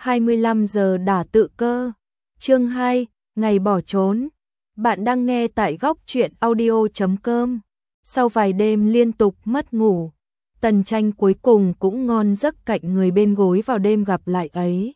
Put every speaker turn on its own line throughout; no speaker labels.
25 giờ đả tự cơ. Chương 2, ngày bỏ trốn. Bạn đang nghe tại góc truyện audio.com. Sau vài đêm liên tục mất ngủ, Tần Tranh cuối cùng cũng ngon giấc cạnh người bên gối vào đêm gặp lại ấy.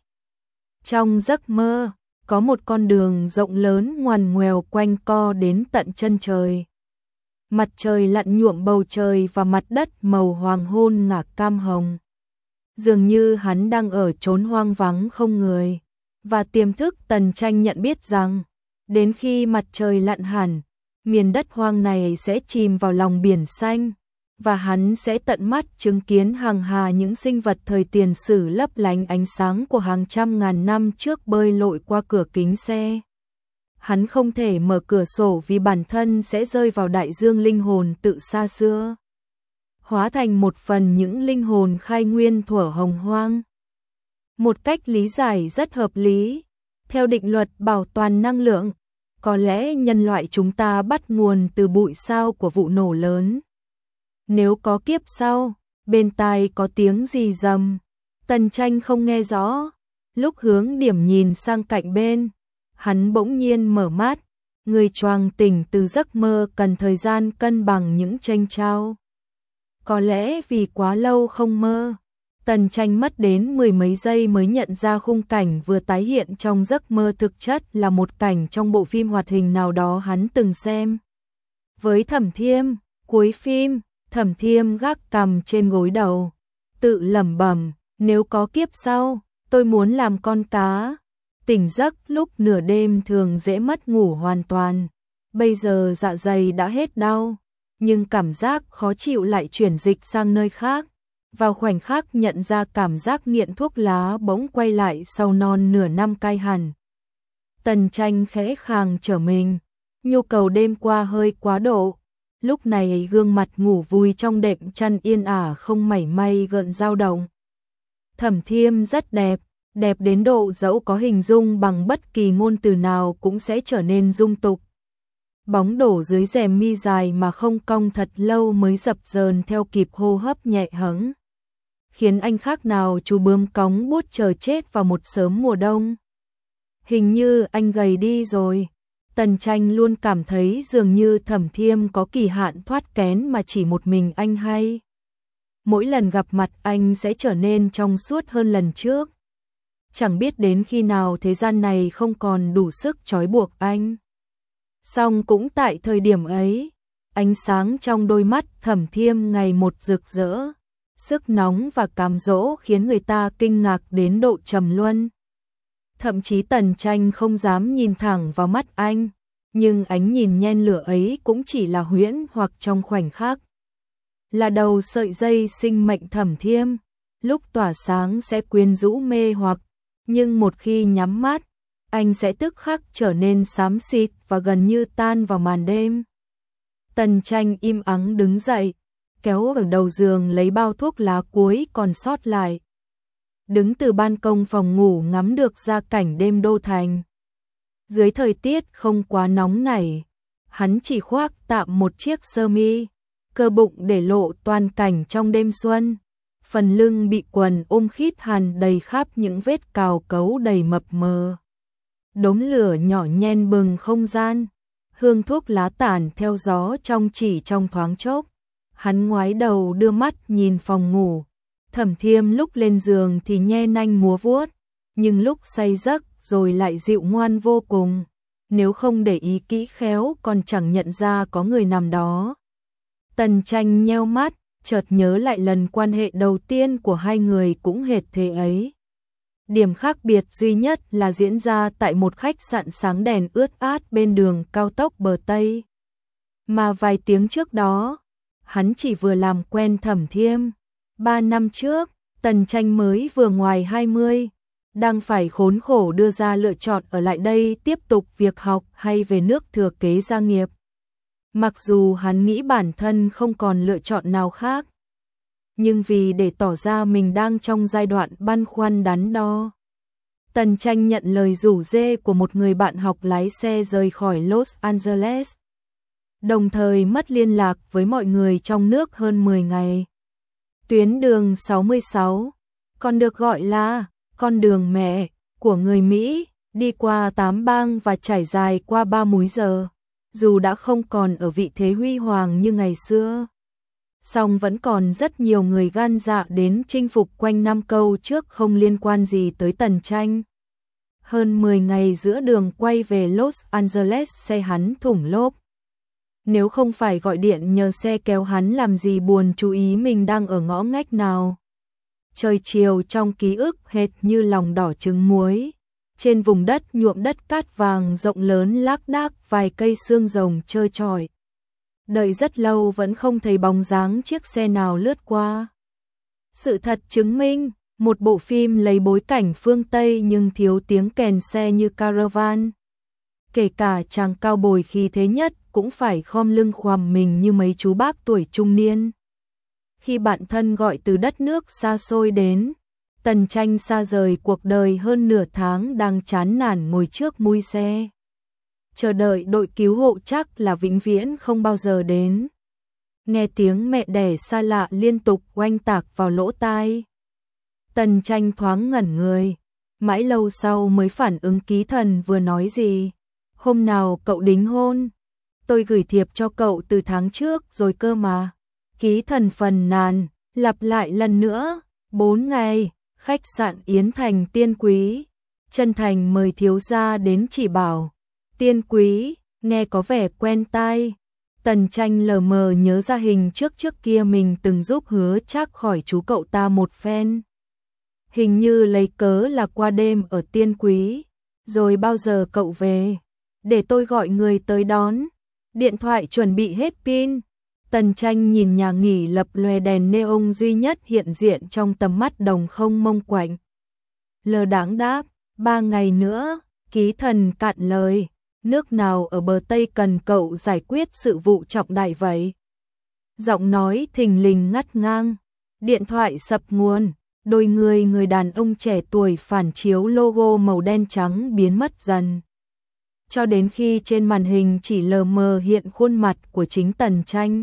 Trong giấc mơ, có một con đường rộng lớn ngoằn ngoèo quanh co đến tận chân trời. Mặt trời lặn nhuộm bầu trời và mặt đất màu hoàng hôn ngả cam hồng. Dường như hắn đang ở chốn hoang vắng không người. Và tiềm thức Tần Tranh nhận biết rằng, đến khi mặt trời lặn hẳn, miền đất hoang này sẽ chìm vào lòng biển xanh, và hắn sẽ tận mắt chứng kiến hàng hà những sinh vật thời tiền sử lấp lánh ánh sáng của hàng trăm ngàn năm trước bơi lội qua cửa kính xe. Hắn không thể mở cửa sổ vì bản thân sẽ rơi vào đại dương linh hồn tự xa xưa, hóa thành một phần những linh hồn khai nguyên thuở hồng hoang. Một cách lý giải rất hợp lý, theo định luật bảo toàn năng lượng, có lẽ nhân loại chúng ta bắt nguồn từ bụi sao của vụ nổ lớn. Nếu có kiếp sau, bên tai có tiếng gì rầm, Tần Tranh không nghe rõ. Lúc hướng điểm nhìn sang cạnh bên, hắn bỗng nhiên mở mắt. Người choàng tỉnh từ giấc mơ cần thời gian cân bằng những chênh chao. Có lẽ vì quá lâu không mơ, Tần Tranh mất đến mười mấy giây mới nhận ra khung cảnh vừa tái hiện trong giấc mơ thực chất là một cảnh trong bộ phim hoạt hình nào đó hắn từng xem. Với Thẩm Thiêm, cuối phim, Thẩm Thiêm gác cằm trên gối đầu, tự lẩm bẩm, nếu có kiếp sau, tôi muốn làm con cá. Tỉnh giấc lúc nửa đêm thường dễ mất ngủ hoàn toàn. Bây giờ dạ dày đã hết đau, nhưng cảm giác khó chịu lại chuyển dịch sang nơi khác. Vào khoảnh khắc nhận ra cảm giác nghiện thuốc lá bỗng quay lại sau non nửa năm cai hẳn. Tần Tranh khẽ khàng trở mình, nhu cầu đêm qua hơi quá độ. Lúc này gương mặt ngủ vùi trong đệm chăn yên ả không mảy may gợn dao động. Thẩm Thiêm rất đẹp, đẹp đến độ dẫu có hình dung bằng bất kỳ ngôn từ nào cũng sẽ trở nên dung tục. Bóng đổ dưới rèm mi dài mà không cong thật lâu mới dập dờn theo kịp hô hấp nhẹ hẫng, khiến anh khác nào chú bướm cóng bút chờ chết vào một sớm mùa đông. Hình như anh gầy đi rồi. Tần Tranh luôn cảm thấy dường như Thẩm Thiêm có kỳ hạn thoát kén mà chỉ một mình anh hay. Mỗi lần gặp mặt anh sẽ trở nên trong suốt hơn lần trước. Chẳng biết đến khi nào thế gian này không còn đủ sức trói buộc anh. Song cũng tại thời điểm ấy, ánh sáng trong đôi mắt Thẩm Thiêm ngày một rực rỡ, sức nóng và cám dỗ khiến người ta kinh ngạc đến độ trầm luân. Thậm chí Tần Tranh không dám nhìn thẳng vào mắt anh, nhưng ánh nhìn nhen lửa ấy cũng chỉ là huyễn hoặc trong khoảnh khắc. Là đầu sợi dây sinh mệnh Thẩm Thiêm, lúc tỏa sáng sẽ quyến rũ mê hoặc, nhưng một khi nhắm mắt, anh sẽ tức khắc trở nên xám xịt và gần như tan vào màn đêm. Tần Tranh im ắng đứng dậy, kéo ở đầu giường lấy bao thuốc lá cuối còn sót lại. Đứng từ ban công phòng ngủ ngắm được ra cảnh đêm đô thành. Dưới thời tiết không quá nóng này, hắn chỉ khoác tạm một chiếc sơ mi, cơ bụng để lộ toàn cảnh trong đêm xuân. Phần lưng bị quần ôm khít hàn đầy khắp những vết cào cấu đầy mập mờ. Đốm lửa nhỏ nhen bừng không gian, hương thuốc lá tản theo gió chỉ trong thoáng chốc. Hắn ngoái đầu đưa mắt nhìn phòng ngủ. Thẩm Thiêm lúc lên giường thì nhe nanh múa vuốt, nhưng lúc say giấc rồi lại dịu ngoan vô cùng. Nếu không để ý kỹ khéo còn chẳng nhận ra có người nằm đó. Tần Tranh nheo mắt, chợt nhớ lại lần quan hệ đầu tiên của hai người cũng hệt thế ấy. Điểm khác biệt duy nhất là diễn ra tại một khách sạn sáng đèn ướt át bên đường cao tốc bờ Tây. Mà vài tiếng trước đó, hắn chỉ vừa làm quen Thẩm Thiêm. 3 năm trước, Tần Tranh mới vừa ngoài 20, đang phải khốn khổ đưa ra lựa chọn ở lại đây tiếp tục việc học hay về nước thừa kế gia nghiệp. Mặc dù hắn nghĩ bản thân không còn lựa chọn nào khác, nhưng vì để tỏ ra mình đang trong giai đoạn băn khoăn đắn đo, Tần Tranh nhận lời rủ rê của một người bạn học lái xe rời khỏi Los Angeles, đồng thời mất liên lạc với mọi người trong nước hơn 10 ngày. Tuyến đường 66, còn được gọi là con đường mẹ của người Mỹ, đi qua 8 bang và trải dài qua 3 múi giờ. Dù đã không còn ở vị thế huy hoàng như ngày xưa, song vẫn còn rất nhiều người gan dạ đến chinh phục quanh Nam Câu trước không liên quan gì tới Tần Tranh. Hơn 10 ngày giữa đường quay về Los Angeles xe hắn thủng lốp. Nếu không phải gọi điện nhờ xe kéo hắn làm gì buồn chú ý mình đang ở ngõ ngách nào. Trời chiều trong ký ức hệt như lòng đỏ trứng muối. Trên vùng đất nhuộm đất cát vàng rộng lớn lác đác vài cây xương rồng trơ trọi. Đợi rất lâu vẫn không thấy bóng dáng chiếc xe nào lướt qua. Sự thật chứng minh, một bộ phim lấy bối cảnh phương Tây nhưng thiếu tiếng kèn xe như Caravan. Kể cả chàng cao bồi khí thế nhất cũng phải khom lưng khoằm mình như mấy chú bác tuổi trung niên. Khi bạn thân gọi từ đất nước xa xôi đến, Tần Tranh xa rời cuộc đời hơn nửa tháng đang chán nản ngồi trước mui xe. Chờ đợi đội cứu hộ chắc là vĩnh viễn không bao giờ đến. Nghe tiếng mẹ đẻ xa lạ liên tục oanh tạc vào lỗ tai. Tần Tranh thoáng ngẩn người, mãi lâu sau mới phản ứng Ký Thần vừa nói gì. Hôm nào cậu đính hôn? Tôi gửi thiệp cho cậu từ tháng trước rồi cơ mà. Ký Thần phàn nàn, lặp lại lần nữa. 4 ngày, khách sạn Yến Thành Tiên Quý. Chân thành mời thiếu gia đến chỉ bảo. Tiên Quý, nghe có vẻ quen tai. Tần Tranh lờ mờ nhớ ra hình trước kia mình từng giúp Hứa Trác khỏi chú cậu ta một phen. Hình như lấy cớ là qua đêm ở Tiên Quý. Rồi bao giờ cậu về? Để tôi gọi người tới đón. Điện thoại chuẩn bị hết pin. Tần Tranh nhìn nhà nghỉ lập lòe đèn neon duy nhất hiện diện trong tầm mắt đồng không mông quạnh. Lờ đãng đáp, 3 ngày nữa. Ký Thần cạn lời. Nước nào ở bờ Tây cần cậu giải quyết sự vụ trọng đại vậy? Giọng nói thình lình ngắt ngang. Điện thoại sập nguồn. Đôi người đàn ông trẻ tuổi phản chiếu logo màu đen trắng biến mất dần. Cho đến khi trên màn hình chỉ lờ mờ hiện khuôn mặt của chính Tần Tranh.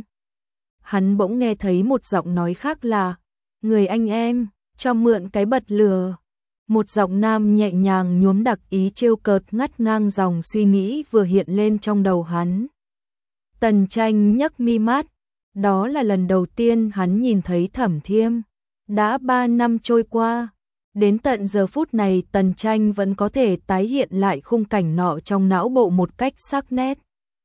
Hắn bỗng nghe thấy một giọng nói khác là, người anh em, cho mượn cái bật lửa. Một giọng nam nhẹ nhàng nhuốm đặc ý trêu cợt ngắt ngang dòng suy nghĩ vừa hiện lên trong đầu hắn. Tần Tranh nhấc mi mắt, đó là lần đầu tiên hắn nhìn thấy Thẩm Thiêm. Đã 3 năm trôi qua, đến tận giờ phút này Tần Tranh vẫn có thể tái hiện lại khung cảnh nọ trong não bộ một cách sắc nét.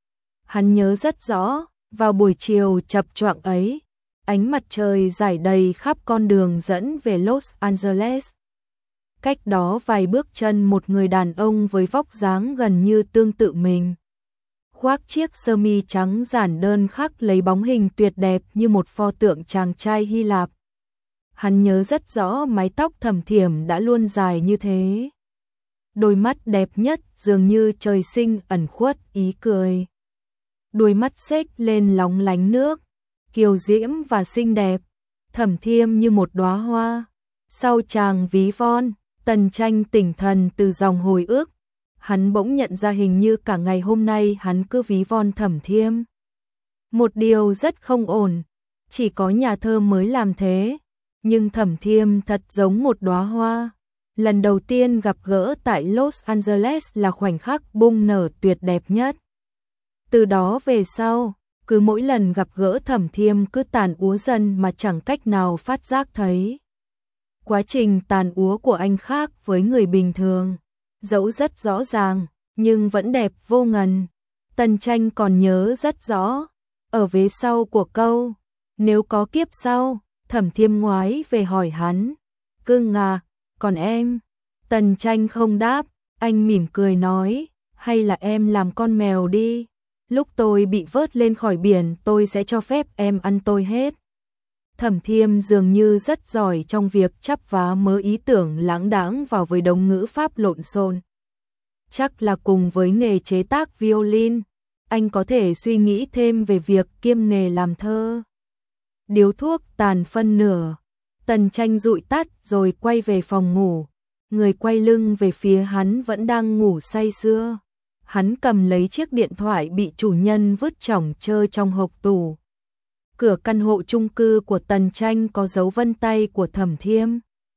Hắn nhớ rất rõ, vào buổi chiều chập choạng ấy, ánh mặt trời rải đầy khắp con đường dẫn về Los Angeles. Cách đó vài bước chân một người đàn ông với vóc dáng gần như tương tự mình. Khoác chiếc sơ mi trắng giản đơn khắc lấy bóng hình tuyệt đẹp như một pho tượng chàng trai Hy Lạp. Hắn nhớ rất rõ mái tóc Thẩm Thiểm đã luôn dài như thế. Đôi mắt đẹp nhất dường như trời sinh ẩn khuất ý cười. Đôi mắt xếch lên lóng lánh nước, kiều diễm và xinh đẹp. Thẩm Thiêm như một đóa hoa. Sau chàng ví von, Tần Tranh tỉnh thần từ dòng hồi ức. Hắn bỗng nhận ra hình như cả ngày hôm nay hắn cứ ví von Thẩm Thiêm. Một điều rất không ổn, chỉ có nhà thơ mới làm thế. Nhưng Thẩm Thiêm thật giống một đóa hoa. Lần đầu tiên gặp gỡ tại Los Angeles là khoảnh khắc bung nở tuyệt đẹp nhất. Từ đó về sau, cứ mỗi lần gặp gỡ Thẩm Thiêm cứ tàn úa dần mà chẳng cách nào phát giác thấy. Quá trình tàn úa của anh khác với người bình thường, dẫu rất rõ ràng, nhưng vẫn đẹp vô ngần. Tần Tranh còn nhớ rất rõ, ở vế sau của câu, nếu có kiếp sau, Thẩm Thiêm ngoái về hỏi hắn, cưng à, còn em? Tần Tranh không đáp, anh mỉm cười nói, hay là em làm con mèo đi, lúc tôi bị vớt lên khỏi biển tôi sẽ cho phép em ăn tôi hết. Thẩm Thiêm dường như rất giỏi trong việc chắp vá mớ ý tưởng láng đãng vào với đống ngữ pháp lộn xộn. Chắc là cùng với nghề chế tác violin, anh có thể suy nghĩ thêm về việc kiêm nghề làm thơ. Điếu thuốc tàn phân nửa, Tần Tranh dụi tắt rồi quay về phòng ngủ. Người quay lưng về phía hắn vẫn đang ngủ say sưa. Hắn cầm lấy chiếc điện thoại bị chủ nhân vứt chỏng chơ trong hộc tủ. Cửa căn hộ chung cư của Tần Tranh có dấu vân tay của Thẩm Thiêm.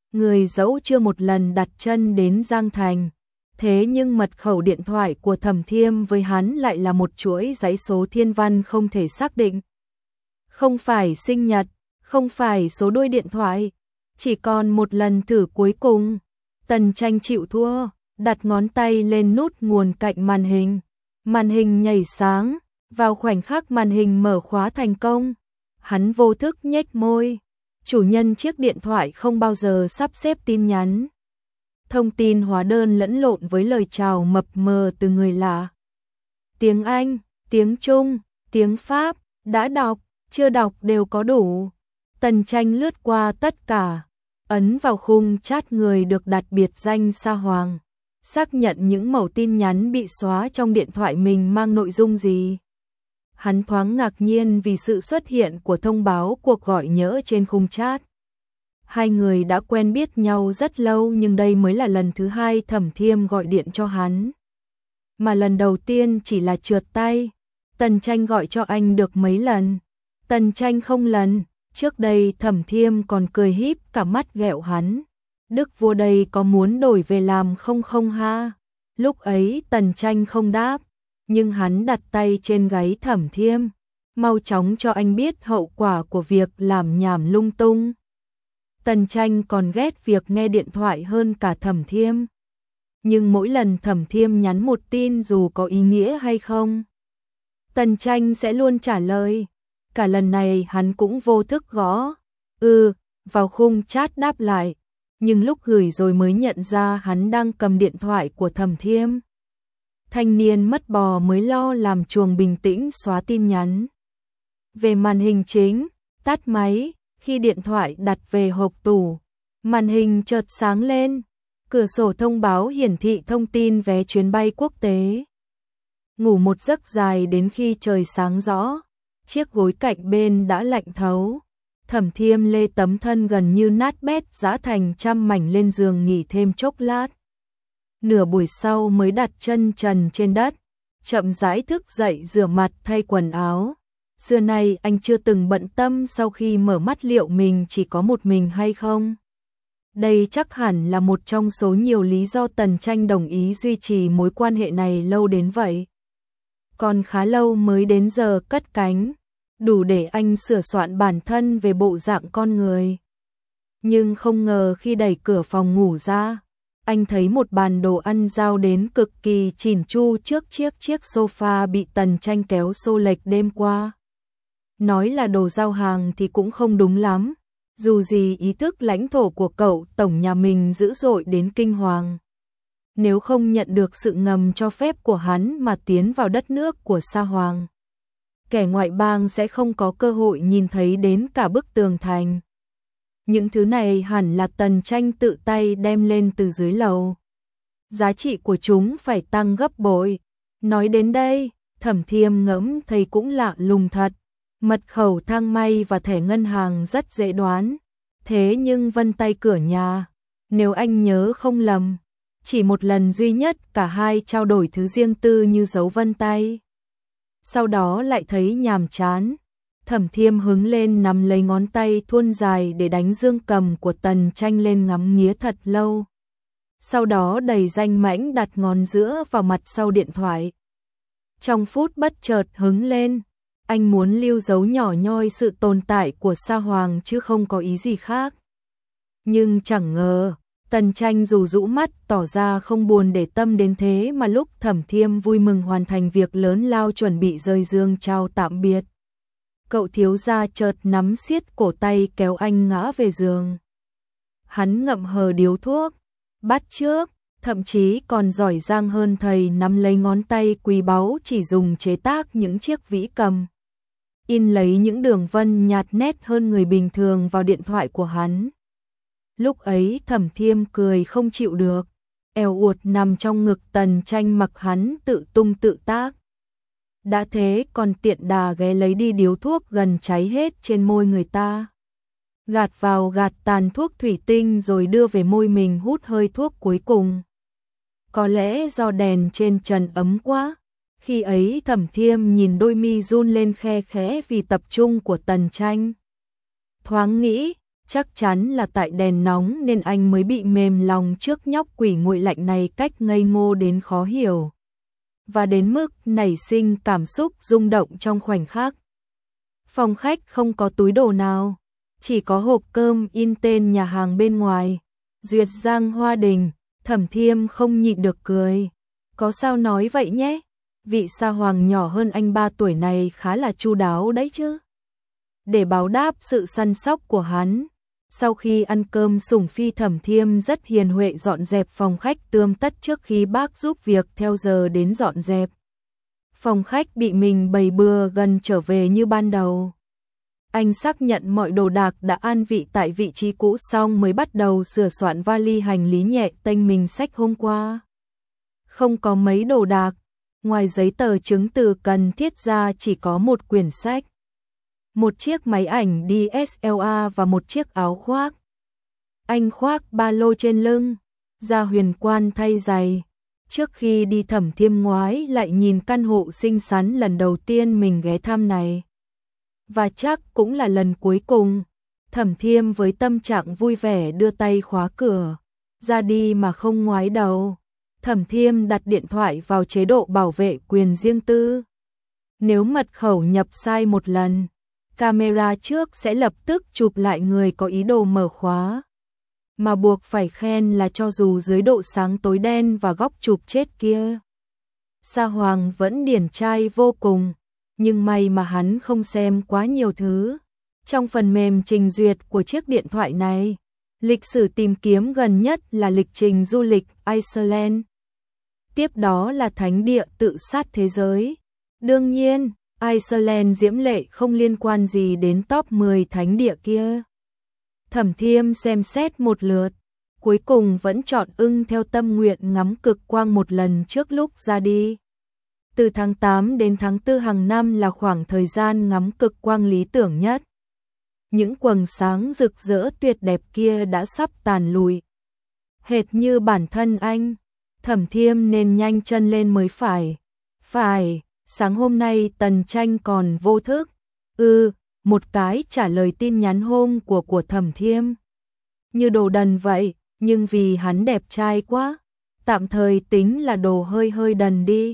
người dẫu chưa một lần đặt chân đến Giang Thành. Thế nhưng mật khẩu điện thoại của Thẩm Thiêm với hắn lại là một chuỗi dãy số thiên văn không thể xác định. Không phải sinh nhật, không phải số đuôi điện thoại, chỉ còn một lần thử cuối cùng. Tần Tranh chịu thua, đặt ngón tay lên nút nguồn cạnh màn hình. Màn hình nhảy sáng, vào khoảnh khắc màn hình mở khóa thành công. Hắn vô thức nhếch môi. Chủ nhân chiếc điện thoại không bao giờ sắp xếp tin nhắn. Thông tin hóa đơn lẫn lộn với lời chào mập mờ từ người lạ. Tiếng Anh, tiếng Trung, tiếng Pháp, đã đọc, chưa đọc đều có đủ. Tần Tranh lướt qua tất cả, ấn vào khung chat người được đặt biệt danh Sa Hoàng, xác nhận những mẩu tin nhắn bị xóa trong điện thoại mình mang nội dung gì. Hắn thoáng ngạc nhiên vì sự xuất hiện của thông báo cuộc gọi nhỡ trên khung chat. Hai người đã quen biết nhau rất lâu nhưng đây mới là lần thứ hai Thẩm Thiêm gọi điện cho hắn. Mà lần đầu tiên chỉ là trượt tay. Tần Tranh gọi cho anh được mấy lần. Tần Tranh không lần. Trước đây Thẩm Thiêm còn cười híp cả mắt ghẹo hắn. Đức vua đây có muốn đổi về làm không ha? Lúc ấy Tần Tranh không đáp. Nhưng hắn đặt tay trên gáy Thẩm Thiêm. Mau chóng cho anh biết hậu quả của việc làm nhảm lung tung. Tần Tranh còn ghét việc nghe điện thoại hơn cả Thẩm Thiêm. Nhưng mỗi lần Thẩm Thiêm nhắn một tin dù có ý nghĩa hay không, Tần Tranh sẽ luôn trả lời. Cả lần này hắn cũng vô thức gõ vào khung chat đáp lại. Nhưng lúc gửi rồi mới nhận ra hắn đang cầm điện thoại của Thẩm Thiêm. Thanh niên mất bò mới lo làm chuồng bình tĩnh xóa tin nhắn. Về màn hình chính, tắt máy. Khi điện thoại đặt về hộp tủ, màn hình chợt sáng lên, cửa sổ thông báo hiển thị thông tin vé chuyến bay quốc tế. Ngủ một giấc dài đến khi trời sáng rõ, chiếc gối cạnh bên đã lạnh thấu. Thẩm Thiêm lê tấm thân gần như nát bét giã thành trăm mảnh lên giường nghỉ thêm chốc lát. Nửa buổi sau mới đặt chân trần trên đất, chậm rãi thức dậy rửa mặt thay quần áo. Xưa nay anh chưa từng bận tâm sau khi mở mắt liệu mình chỉ có một mình hay không. Đây chắc hẳn là một trong số nhiều lý do Tần Tranh đồng ý duy trì mối quan hệ này lâu đến vậy. Còn khá lâu mới đến giờ cất cánh, đủ để anh sửa soạn bản thân về bộ dạng con người. Nhưng không ngờ khi đẩy cửa phòng ngủ ra, anh thấy một bàn đồ ăn giao đến cực kỳ chỉn chu trước chiếc sofa bị Tần Tranh kéo xô lệch đêm qua. Nói là đồ giao hàng thì cũng không đúng lắm, dù gì ý thức lãnh thổ của cậu tổng nhà mình dữ dội đến kinh hoàng. Nếu không nhận được sự ngầm cho phép của hắn mà tiến vào đất nước của Sa Hoàng, kẻ ngoại bang sẽ không có cơ hội nhìn thấy đến cả bức tường thành. Những thứ này hẳn là Tần Tranh tự tay đem lên từ dưới lầu. Giá trị của chúng phải tăng gấp bội. Nói đến đây, Thẩm Thiêm ngẫm thấy cũng lạ lùng thật. Mật khẩu thang may và thẻ ngân hàng rất dễ đoán. Thế nhưng vân tay cửa nhà, nếu anh nhớ không lầm, chỉ một lần duy nhất cả hai trao đổi thứ riêng tư như dấu vân tay. Sau đó lại thấy nhàm chán. Thẩm Thiêm hứng lên nắm lấy ngón tay thuôn dài để đánh dương cầm của Tần Tranh lên ngắm nghía thật lâu. Sau đó đầy danh mãnh đặt ngón giữa vào mặt sau điện thoại. Trong phút bất chợt hứng lên, anh muốn lưu dấu nhỏ nhoi sự tồn tại của Sa Hoàng chứ không có ý gì khác. Nhưng chẳng ngờ, Tần Tranh dù rũ mắt tỏ ra không buồn để tâm đến thế mà lúc Thẩm Thiêm vui mừng hoàn thành việc lớn lao chuẩn bị rời giường chào tạm biệt. Cậu thiếu gia chợt nắm siết cổ tay kéo anh ngã về giường. Hắn ngậm hờ điếu thuốc, bắt chước, thậm chí còn giỏi giang hơn thầy nắm lấy ngón tay quý báu chỉ dùng chế tác những chiếc vĩ cầm. In lấy những đường vân nhạt nét hơn người bình thường vào điện thoại của hắn. Lúc ấy Thẩm Thiêm cười không chịu được, eo uột nằm trong ngực Tần Tranh mặc hắn tự tung tự tác. Đã thế còn tiện đà ghé lấy đi điếu thuốc gần cháy hết trên môi người ta. Gạt vào gạt tàn thuốc thủy tinh rồi đưa về môi mình hút hơi thuốc cuối cùng. Có lẽ do đèn trên trần ấm quá, khi ấy Thẩm Thiêm nhìn đôi mi run lên khe khẽ vì tập trung của Tần Tranh. Thoáng nghĩ, Chắc chắn là tại đèn nóng nên anh mới bị mềm lòng trước nhóc quỷ nguội lạnh này cách ngây ngô đến khó hiểu. Và đến mức nảy sinh cảm xúc rung động trong khoảnh khắc. Phòng khách không có túi đồ nào, chỉ có hộp cơm in tên nhà hàng bên ngoài. Duyệt Giang Hoa Đình, Thẩm Thiêm không nhịn được cười. Có sao nói vậy nhé, vị sa hoàng nhỏ hơn anh 3 tuổi này khá là chu đáo đấy chứ. Để báo đáp sự săn sóc của hắn, sau khi ăn cơm sủng phi Thẩm Thiêm rất hiền huệ dọn dẹp phòng khách tươm tất trước khi bác giúp việc theo giờ đến dọn dẹp. Phòng khách bị mình bày bừa gần trở về như ban đầu. Anh xác nhận mọi đồ đạc đã an vị tại vị trí cũ xong mới bắt đầu sửa soạn vali hành lý nhẹ tênh mình xách hôm qua. Không có mấy đồ đạc, ngoài giấy tờ chứng từ cần thiết ra chỉ có một quyển sách, một chiếc máy ảnh DSLR và một chiếc áo khoác. Anh khoác ba lô trên lưng, ra huyền quan thay giày. Trước khi đi Thẩm Thiêm ngoái lại nhìn căn hộ xinh xắn lần đầu tiên mình ghé thăm này. Và chắc cũng là lần cuối cùng. Thẩm Thiêm với tâm trạng vui vẻ đưa tay khóa cửa, ra đi mà không ngoái đầu. Thẩm Thiêm đặt điện thoại vào chế độ bảo vệ quyền riêng tư. Nếu mật khẩu nhập sai một lần, camera trước sẽ lập tức chụp lại người có ý đồ mở khóa. Mà buộc phải khen là cho dù dưới độ sáng tối đen và góc chụp chết kia, Sa Hoàng vẫn điển trai vô cùng, nhưng may mà hắn không xem quá nhiều thứ. Trong phần mềm trình duyệt của chiếc điện thoại này, lịch sử tìm kiếm gần nhất là lịch trình du lịch Iceland. Tiếp đó là thánh địa tự sát thế giới. Đương nhiên, Iceland diễm lệ không liên quan gì đến top 10 thánh địa kia. Thẩm Thiêm xem xét một lượt, cuối cùng vẫn chọn ưng theo tâm nguyện ngắm cực quang một lần trước lúc ra đi. Từ tháng 8 đến tháng 4 hàng năm là khoảng thời gian ngắm cực quang lý tưởng nhất. Những quầng sáng rực rỡ tuyệt đẹp kia đã sắp tàn lụi. Hệt như bản thân anh, Thẩm Thiêm nên nhanh chân lên mới phải. Phải, sáng hôm nay Tần Tranh còn vô thức. Một cái trả lời tin nhắn hôm của Thẩm Thiêm. Như đồ đần vậy, nhưng vì hắn đẹp trai quá, tạm thời tính là đồ hơi đần đi.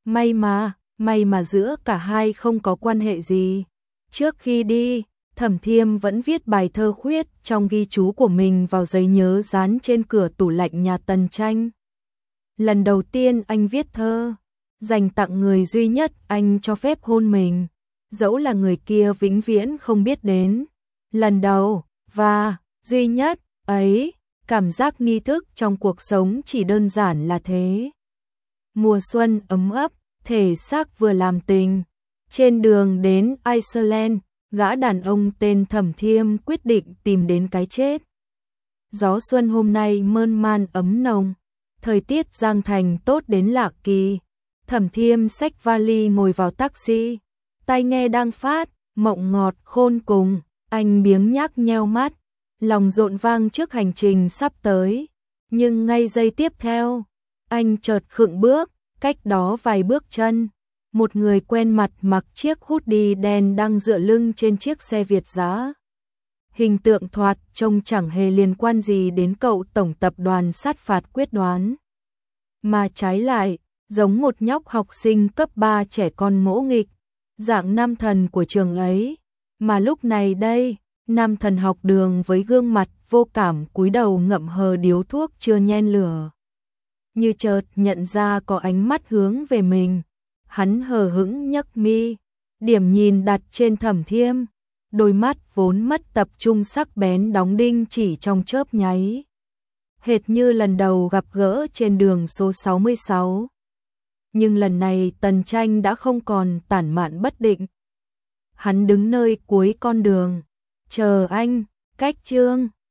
May mà giữa cả hai không có quan hệ gì. Trước khi đi, Thẩm Thiêm vẫn viết bài thơ khuyết trong ghi chú của mình vào giấy nhớ dán trên cửa tủ lạnh nhà Tần Tranh. Lần đầu tiên anh viết thơ, dành tặng người duy nhất anh cho phép hôn mình, dẫu là người kia vĩnh viễn không biết đến. Lần đầu, và duy nhất, ấy, cảm giác nghi thức trong cuộc sống chỉ đơn giản là thế. Mùa xuân ấm ấp, thể xác vừa làm tình. Trên đường đến Iceland, gã đàn ông tên Thẩm Thiêm quyết định tìm đến cái chết. Gió xuân hôm nay mơn man ấm nồng, thời tiết Giang Thành tốt đến lạ kỳ. Thẩm Thiêm xách vali ngồi vào taxi, tai nghe đang phát, mộng ngọt khôn cùng, anh biếng nhác nheo mắt, lòng rộn vang trước hành trình sắp tới. Nhưng ngay giây tiếp theo, anh chợt khựng bước, cách đó vài bước chân, một người quen mặt mặc chiếc hoodie đen đang dựa lưng trên chiếc xe Việt dã. Hình tượng thoạt trông chẳng hề liên quan gì đến cậu tổng tập đoàn sát phạt quyết đoán, mà trái lại, giống một nhóc học sinh cấp 3 trẻ con ngỗ nghịch, dạng nam thần của trường ấy. Mà lúc này đây, nam thần học đường với gương mặt vô cảm cúi đầu ngậm hờ điếu thuốc chưa nhen lửa. Như chợt nhận ra có ánh mắt hướng về mình, hắn hờ hững nhấc mi, điểm nhìn đặt trên Thẩm Thiêm, đôi mắt vốn mất tập trung sắc bén đóng đinh chỉ trong chớp nháy. Hệt như lần đầu gặp gỡ trên đường số 66. Nhưng lần này Tần Tranh đã không còn tản mạn bất định. Hắn đứng nơi cuối con đường, chờ anh, cách chương.